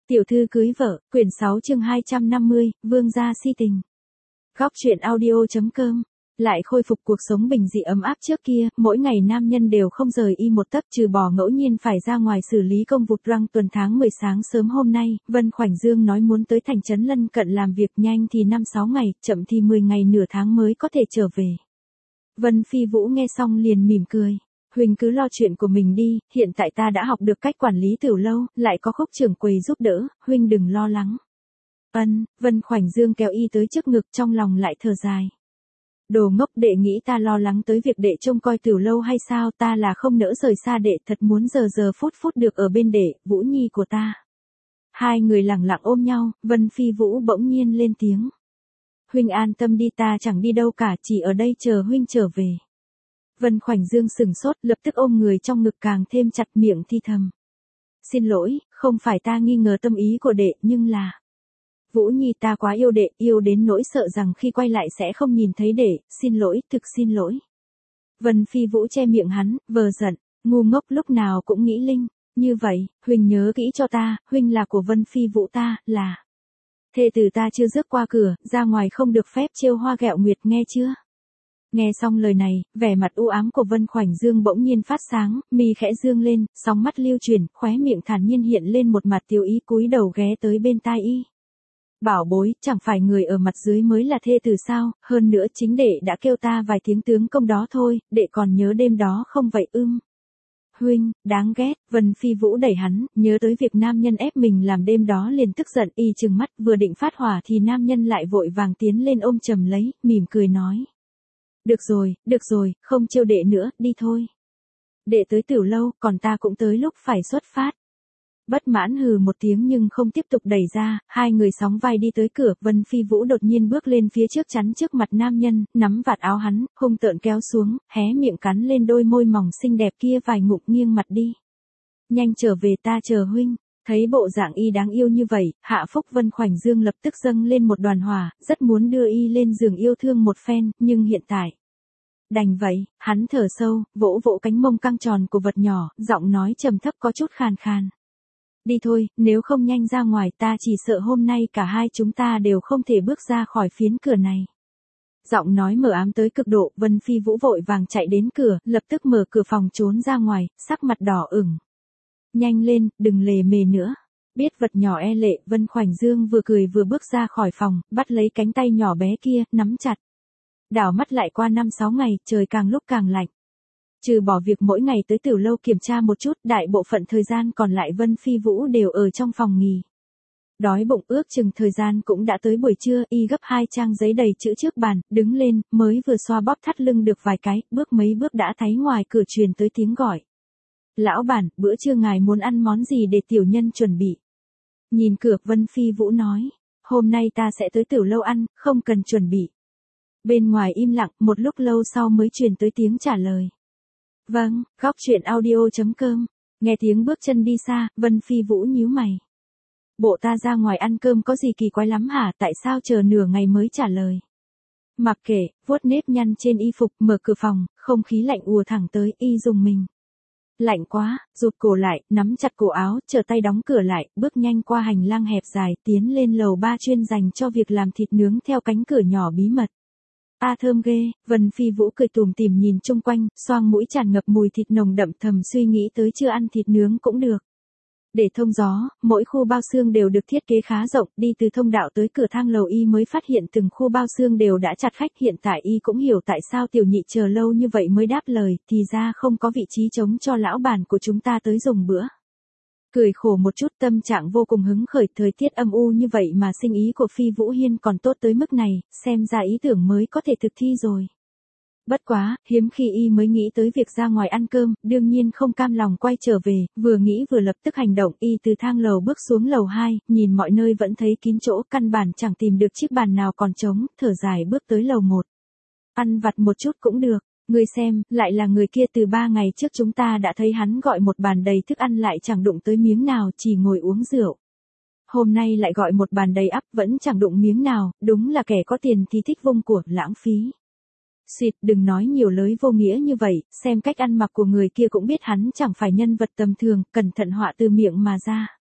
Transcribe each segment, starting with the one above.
Tiểu thư cưới vợ, quyển 6 chương 250, vương gia si tình. Góc truyện audio.com. Lại khôi phục cuộc sống bình dị ấm áp trước kia, mỗi ngày nam nhân đều không rời y một tấc trừ bỏ ngẫu nhiên phải ra ngoài xử lý công vụ răng tuần tháng 10 sáng sớm hôm nay, Vân Khoảnh Dương nói muốn tới thành trấn lân cận làm việc nhanh thì 5-6 ngày, chậm thì 10 ngày nửa tháng mới có thể trở về. Vân Phi Vũ nghe xong liền mỉm cười. Huynh cứ lo chuyện của mình đi, hiện tại ta đã học được cách quản lý tiểu lâu, lại có Khúc trưởng quầy giúp đỡ, huynh đừng lo lắng. Vân Khoảnh Dương kéo y tới trước ngực trong lòng lại thở dài. Đồ ngốc, đệ nghĩ ta lo lắng tới việc đệ trông coi tiểu lâu hay sao, ta là không nỡ rời xa đệ, thật muốn giờ phút được ở bên đệ, Vũ Nhi của ta. Hai người lặng lặng ôm nhau, Vân Phi Vũ bỗng nhiên lên tiếng. Huynh an tâm đi, ta chẳng đi đâu cả, chỉ ở đây chờ huynh trở về. Vân Khoảnh Dương sừng sốt, lập tức ôm người trong ngực càng thêm chặt, miệng thi thầm. Xin lỗi, không phải ta nghi ngờ tâm ý của đệ, nhưng là... Vũ Nhi, ta quá yêu đệ, yêu đến nỗi sợ rằng khi quay lại sẽ không nhìn thấy đệ, xin lỗi, thực xin lỗi. Vân Phi Vũ che miệng hắn, vờ giận, ngu ngốc, lúc nào cũng nghĩ linh, như vậy, huynh nhớ kỹ cho ta, huynh là của Vân Phi Vũ ta, là... Thê tử ta chưa rước qua cửa, ra ngoài không được phép trêu hoa ghẹo nguyệt, nghe chưa? Nghe xong lời này, vẻ mặt u ám của Vân Khoảnh Dương bỗng nhiên phát sáng, mi khẽ dương lên, sóng mắt lưu chuyển, khóe miệng thản nhiên hiện lên một mặt tiêu ý, cúi đầu ghé tới bên tai y. Bảo bối, chẳng phải người ở mặt dưới mới là thê tử sao, hơn nữa chính đệ đã kêu ta vài tiếng tướng công đó thôi, đệ còn nhớ đêm đó không vậy ưng? Huynh, đáng ghét, Vân Phi Vũ đẩy hắn, nhớ tới việc nam nhân ép mình làm đêm đó liền tức giận, y trừng mắt, vừa định phát hỏa thì nam nhân lại vội vàng tiến lên ôm chầm lấy, mỉm cười nói. Được rồi, không trêu đệ nữa, đi thôi. Đệ tới tiểu lâu, còn ta cũng tới lúc phải xuất phát. Bất mãn hừ một tiếng nhưng không tiếp tục đẩy ra, hai người sóng vai đi tới cửa, Vân Phi Vũ đột nhiên bước lên phía trước chắn trước mặt nam nhân, nắm vạt áo hắn, hung tợn kéo xuống, hé miệng cắn lên đôi môi mỏng xinh đẹp kia vài ngụm, nghiêng mặt đi. Nhanh trở về, ta chờ huynh. Thấy bộ dạng y đáng yêu như vậy, hạ phúc Vân Khoảnh Dương lập tức dâng lên một đoàn hỏa, rất muốn đưa y lên giường yêu thương một phen, nhưng hiện tại. Đành vậy, hắn thở sâu, vỗ vỗ cánh mông căng tròn của vật nhỏ, giọng nói trầm thấp có chút khàn khàn. Đi thôi, nếu không nhanh ra ngoài ta chỉ sợ hôm nay cả hai chúng ta đều không thể bước ra khỏi phiến cửa này. Giọng nói mờ ám tới cực độ, Vân Phi Vũ vội vàng chạy đến cửa, lập tức mở cửa phòng trốn ra ngoài, sắc mặt đỏ ửng. Nhanh lên, đừng lề mề nữa. Biết vật nhỏ e lệ, Vân Khoảnh Dương vừa cười vừa bước ra khỏi phòng, bắt lấy cánh tay nhỏ bé kia, nắm chặt. Đảo mắt lại qua 5-6 ngày, trời càng lúc càng lạnh. Trừ bỏ việc mỗi ngày tới tiểu lâu kiểm tra một chút, đại bộ phận thời gian còn lại Vân Phi Vũ đều ở trong phòng nghỉ. Đói bụng ước chừng thời gian cũng đã tới buổi trưa, y gấp 2 trang giấy đầy chữ trước bàn, đứng lên, mới vừa xoa bóp thắt lưng được vài cái, mấy bước đã thấy ngoài cửa truyền tới tiếng gọi. Lão bản, bữa trưa ngài muốn ăn món gì để tiểu nhân chuẩn bị? Nhìn cửa, Vân Phi Vũ nói, hôm nay ta sẽ tới tiểu lâu ăn, không cần chuẩn bị. Bên ngoài im lặng, một lúc lâu sau mới truyền tới tiếng trả lời. Vâng, góc truyện audio.com. Nghe tiếng bước chân đi xa, Vân Phi Vũ nhíu mày. Bộ ta ra ngoài ăn cơm có gì kỳ quái lắm hả, tại sao chờ nửa ngày mới trả lời? Mặc kệ, vuốt nếp nhăn trên y phục, mở cửa phòng, không khí lạnh ùa thẳng tới, y rùng mình. Lạnh quá, rụt cổ lại, nắm chặt cổ áo, trở tay đóng cửa lại, bước nhanh qua hành lang hẹp dài, tiến lên lầu 3 chuyên dành cho việc làm thịt nướng theo cánh cửa nhỏ bí mật. Thơm ghê, Vân Phi Vũ cười tủm tỉm nhìn chung quanh, xoang mũi tràn ngập mùi thịt nồng đậm, thầm suy nghĩ tới chưa ăn thịt nướng cũng được. Để thông gió, mỗi khu bao xương đều được thiết kế khá rộng, đi từ thông đạo tới cửa thang lầu y mới phát hiện từng khu bao xương đều đã chặt khách, hiện tại y cũng hiểu tại sao tiểu nhị chờ lâu như vậy mới đáp lời, thì ra không có vị trí trống cho lão bản của chúng ta tới dùng bữa. Cười khổ một chút, tâm trạng vô cùng hứng khởi, thời tiết âm u như vậy mà sinh ý của Phi Vũ Hiên còn tốt tới mức này, xem ra ý tưởng mới có thể thực thi rồi. Bất quá, hiếm khi y mới nghĩ tới việc ra ngoài ăn cơm, đương nhiên không cam lòng quay trở về, vừa nghĩ vừa lập tức hành động, y từ thang lầu bước xuống lầu 2, nhìn mọi nơi vẫn thấy kín chỗ, căn bản chẳng tìm được chiếc bàn nào còn trống, thở dài bước tới lầu 1. Ăn vặt một chút cũng được. Ngươi xem, lại là người kia, từ 3 ngày trước chúng ta đã thấy hắn gọi một bàn đầy thức ăn lại chẳng đụng tới miếng nào, chỉ ngồi uống rượu. Hôm nay lại gọi một bàn đầy ắp, vẫn chẳng đụng miếng nào, đúng là kẻ có tiền thì thích vung của, lãng phí. Xịt, đừng nói nhiều lời vô nghĩa như vậy, xem cách ăn mặc của người kia cũng biết hắn chẳng phải nhân vật tầm thường, cẩn thận họa từ miệng mà ra.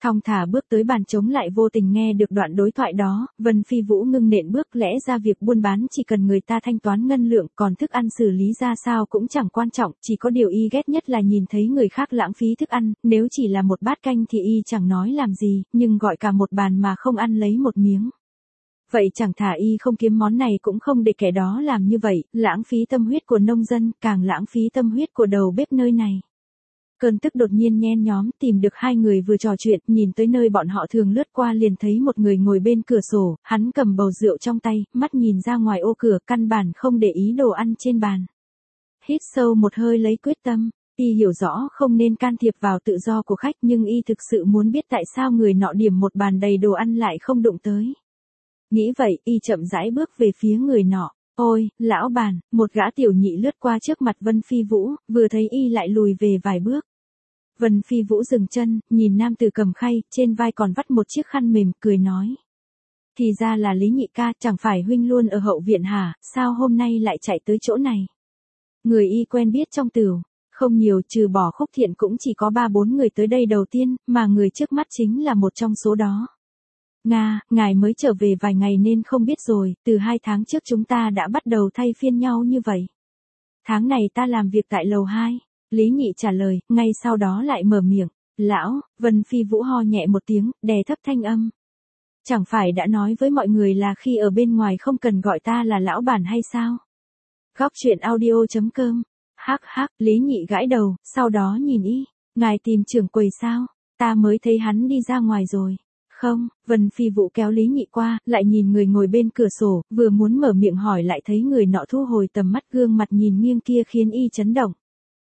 Thong thả bước tới bàn trống lại vô tình nghe được đoạn đối thoại đó, Vân Phi Vũ ngưng nện bước, lẽ ra việc buôn bán chỉ cần người ta thanh toán ngân lượng, còn thức ăn xử lý ra sao cũng chẳng quan trọng, chỉ có điều y ghét nhất là nhìn thấy người khác lãng phí thức ăn, nếu chỉ là một bát canh thì y chẳng nói làm gì, nhưng gọi cả một bàn mà không ăn lấy một miếng. Vậy chẳng thà y không kiếm món này cũng không để kẻ đó làm như vậy, lãng phí tâm huyết của nông dân, càng lãng phí tâm huyết của đầu bếp nơi này. Cơn tức đột nhiên nhen nhóm, tìm được hai người vừa trò chuyện, nhìn tới nơi bọn họ thường lướt qua liền thấy một người ngồi bên cửa sổ, hắn cầm bầu rượu trong tay, mắt nhìn ra ngoài ô cửa, căn bản không để ý đồ ăn trên bàn. Hít sâu một hơi lấy quyết tâm, y hiểu rõ không nên can thiệp vào tự do của khách, nhưng y thực sự muốn biết tại sao người nọ điểm một bàn đầy đồ ăn lại không đụng tới. Nghĩ vậy, y chậm rãi bước về phía người nọ. Ôi, lão bản, một gã tiểu nhị lướt qua trước mặt Vân Phi Vũ, vừa thấy y lại lùi về vài bước. Vân Phi Vũ dừng chân, nhìn nam tử cầm khay, trên vai còn vắt một chiếc khăn mềm, cười nói. Thì ra là Lý nhị ca, chẳng phải huynh luôn ở hậu viện hả, sao hôm nay lại chạy tới chỗ này? Người y quen biết trong tửu, không nhiều, trừ bỏ Khúc Thiện cũng chỉ có 3-4 người tới đây đầu tiên, mà người trước mắt chính là một trong số đó. Nga, ngài mới trở về vài ngày nên không biết rồi, từ 2 tháng trước chúng ta đã bắt đầu thay phiên nhau như vậy. Tháng này ta làm việc tại lầu 2. Lý nhị trả lời, ngay sau đó lại mở miệng. Lão, Vân Phi Vũ ho nhẹ một tiếng, đè thấp thanh âm. Chẳng phải đã nói với mọi người là khi ở bên ngoài không cần gọi ta là lão bản hay sao? Góc truyện audio.com. Hắc hắc, Lý nhị gãi đầu, sau đó nhìn y. Ngài tìm trưởng quầy sao? Ta mới thấy hắn đi ra ngoài rồi. Không, Vân Phi Vũ kéo Lý nhị qua, lại nhìn người ngồi bên cửa sổ, vừa muốn mở miệng hỏi lại thấy người nọ thu hồi tầm mắt, gương mặt nhìn nghiêng kia khiến y chấn động.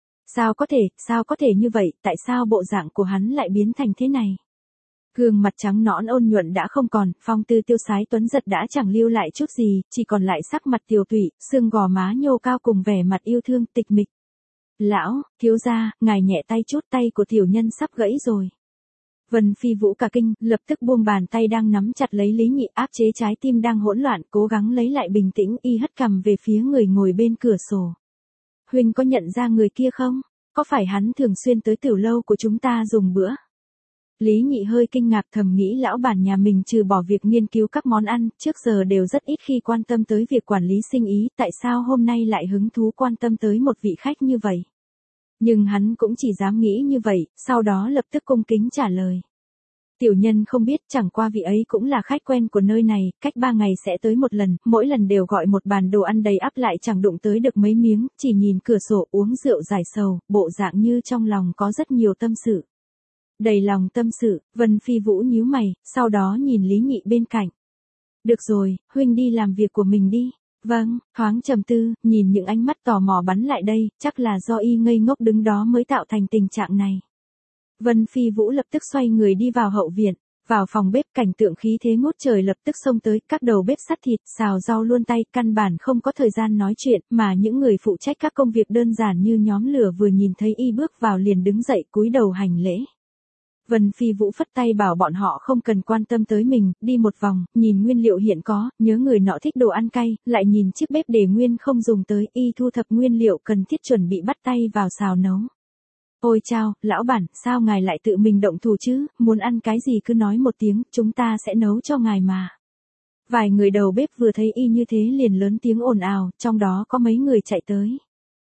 Sao có thể như vậy, tại sao bộ dạng của hắn lại biến thành thế này? Gương mặt trắng nõn ôn nhuận đã không còn, phong tư tiêu sái tuấn giật đã chẳng lưu lại chút gì, chỉ còn lại sắc mặt tiều tụy, xương gò má nhô cao cùng vẻ mặt yêu thương tịch mịch. Lão, thiếu gia, ngài nhẹ tay chút, tay của tiểu nhân sắp gãy rồi. Vân Phi Vũ cả kinh, lập tức buông bàn tay đang nắm chặt lấy Lý nhị, áp chế trái tim đang hỗn loạn, cố gắng lấy lại bình tĩnh, y hất cằm về phía người ngồi bên cửa sổ. Huynh có nhận ra người kia không? Có phải hắn thường xuyên tới tiểu lâu của chúng ta dùng bữa? Lý nhị hơi kinh ngạc, thầm nghĩ lão bản nhà mình trừ bỏ việc nghiên cứu các món ăn, trước giờ đều rất ít khi quan tâm tới việc quản lý sinh ý, tại sao hôm nay lại hứng thú quan tâm tới một vị khách như vậy? Nhưng hắn cũng chỉ dám nghĩ như vậy, sau đó lập tức cung kính trả lời. Tiểu nhân không biết, chẳng qua vị ấy cũng là khách quen của nơi này, cách 3 ngày sẽ tới một lần, mỗi lần đều gọi một bàn đồ ăn đầy ắp lại chẳng đụng tới được mấy miếng, chỉ nhìn cửa sổ uống rượu giải sầu, bộ dạng như trong lòng có rất nhiều tâm sự. Đầy lòng tâm sự, Vân Phi Vũ nhíu mày, sau đó nhìn Lý nhị bên cạnh. Được rồi, huynh đi làm việc của mình đi. Vâng, thoáng trầm tư, nhìn những ánh mắt tò mò bắn lại đây, chắc là do y ngây ngốc đứng đó mới tạo thành tình trạng này. Vân Phi Vũ lập tức xoay người đi vào hậu viện, vào phòng bếp, cảnh tượng khí thế ngút trời lập tức xông tới, các đầu bếp sắt thịt, xào rau luôn tay, căn bản không có thời gian nói chuyện, mà những người phụ trách các công việc đơn giản như nhóm lửa vừa nhìn thấy y bước vào liền đứng dậy cúi đầu hành lễ. Vân Phi Vũ phất tay bảo bọn họ không cần quan tâm tới mình, đi một vòng, nhìn nguyên liệu hiện có, nhớ người nọ thích đồ ăn cay, lại nhìn chiếc bếp để nguyên không dùng tới, y thu thập nguyên liệu cần thiết chuẩn bị bắt tay vào xào nấu. Ôi chao, lão bản, sao ngài lại tự mình động thủ chứ, muốn ăn cái gì cứ nói một tiếng, chúng ta sẽ nấu cho ngài mà. Vài người đầu bếp vừa thấy y như thế liền lớn tiếng ồn ào, trong đó có mấy người chạy tới.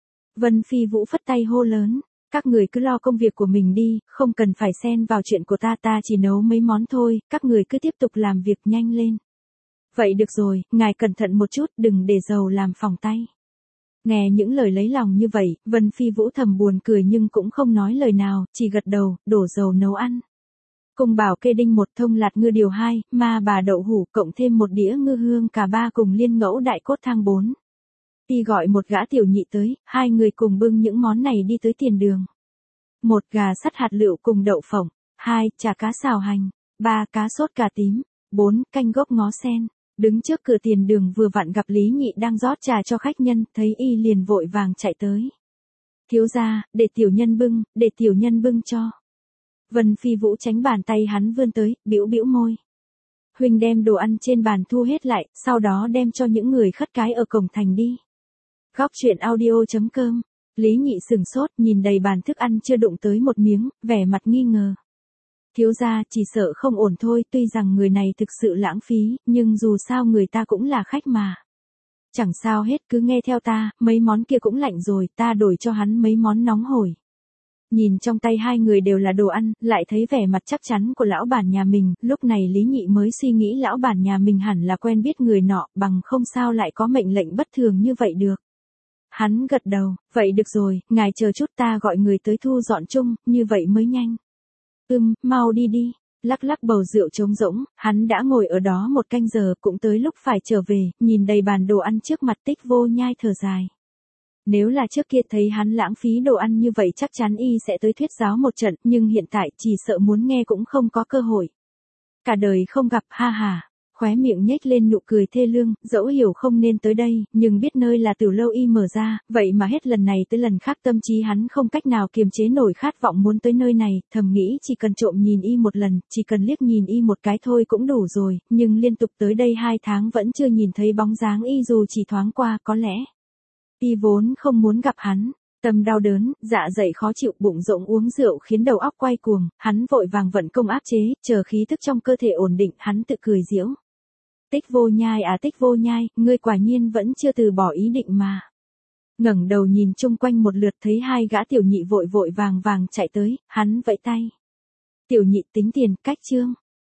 Vân Phi Vũ phất tay hô lớn. Các người cứ lo công việc của mình đi, không cần phải xen vào chuyện của ta chỉ nấu mấy món thôi, các người cứ tiếp tục làm việc nhanh lên. Vậy được rồi, ngài cẩn thận một chút, đừng để dầu làm phỏng tay. Nghe những lời lấy lòng như vậy, Vân Phi Vũ thầm buồn cười nhưng cũng không nói lời nào, chỉ gật đầu, đổ dầu nấu ăn. Cung bảo kê đinh 1, thông lạt ngư điều 2, ma bà đậu hủ, cộng thêm 1 đĩa ngư hương cả 3 cùng liên ngẫu đại cốt thang 4. Y gọi một gã tiểu nhị tới, 2 người cùng bưng những món này đi tới tiền đường. 1 gà sắt hạt lựu cùng đậu phộng, 2 chả cá xào hành, 3 cá sốt cà tím, 4 canh gốc ngó sen. Đứng trước cửa tiền đường vừa vặn gặp Lý nhị đang rót trà cho khách nhân, thấy y liền vội vàng chạy tới. Thiếu gia, để tiểu nhân bưng cho. Vân Phi Vũ tránh bàn tay hắn vươn tới, bĩu bĩu môi. Huynh đem đồ ăn trên bàn thu hết lại, sau đó đem cho những người khất cái ở cổng thành đi. Góc truyện audio.com. Lý nhị sừng sốt, nhìn đầy bàn thức ăn chưa đụng tới một miếng, vẻ mặt nghi ngờ. Thiếu gia chỉ sợ không ổn thôi, tuy rằng người này thực sự lãng phí, nhưng dù sao người ta cũng là khách mà. Chẳng sao hết, cứ nghe theo ta, mấy món kia cũng lạnh rồi, ta đổi cho hắn mấy món nóng hổi. Nhìn trong tay hai người đều là đồ ăn, lại thấy vẻ mặt chắc chắn của lão bản nhà mình, lúc này Lý Nhị mới suy nghĩ lão bản nhà mình hẳn là quen biết người nọ, bằng không sao lại có mệnh lệnh bất thường như vậy được. Hắn gật đầu, vậy được rồi, ngài chờ chút ta gọi người tới thu dọn chung, như vậy mới nhanh. Mau đi đi. Lắc lắc bầu rượu trống rỗng, hắn đã ngồi ở đó một canh giờ, cũng tới lúc phải trở về, nhìn đầy bàn đồ ăn trước mặt Tích Vô Nhai thở dài. Nếu là trước kia thấy hắn lãng phí đồ ăn như vậy chắc chắn y sẽ tới thuyết giáo một trận, nhưng hiện tại chỉ sợ muốn nghe cũng không có cơ hội. Cả đời không gặp, ha ha. Khóe miệng nhếch lên nụ cười thê lương, dẫu hiểu không nên tới đây, nhưng biết nơi là Tử Lâu y mở ra, vậy mà hết lần này tới lần khác tâm trí hắn không cách nào kiềm chế nổi khát vọng muốn tới nơi này, thầm nghĩ chỉ cần trộm nhìn y một lần, chỉ cần liếc nhìn y một cái thôi cũng đủ rồi, nhưng liên tục tới đây 2 tháng vẫn chưa nhìn thấy bóng dáng y dù chỉ thoáng qua, có lẽ y vốn không muốn gặp hắn. Tâm đau đớn, dạ dày khó chịu, bụng rỗng uống rượu khiến đầu óc quay cuồng, hắn vội vàng vận công áp chế, chờ khí thức trong cơ thể ổn định, hắn tự cười giễu. Tích Vô Nhai à, Tích Vô Nhai, ngươi quả nhiên vẫn chưa từ bỏ ý định mà. Ngẩng đầu nhìn chung quanh một lượt thấy 2 gã tiểu nhị vội vàng chạy tới, hắn vẫy tay. Tiểu nhị tính tiền, cách trương.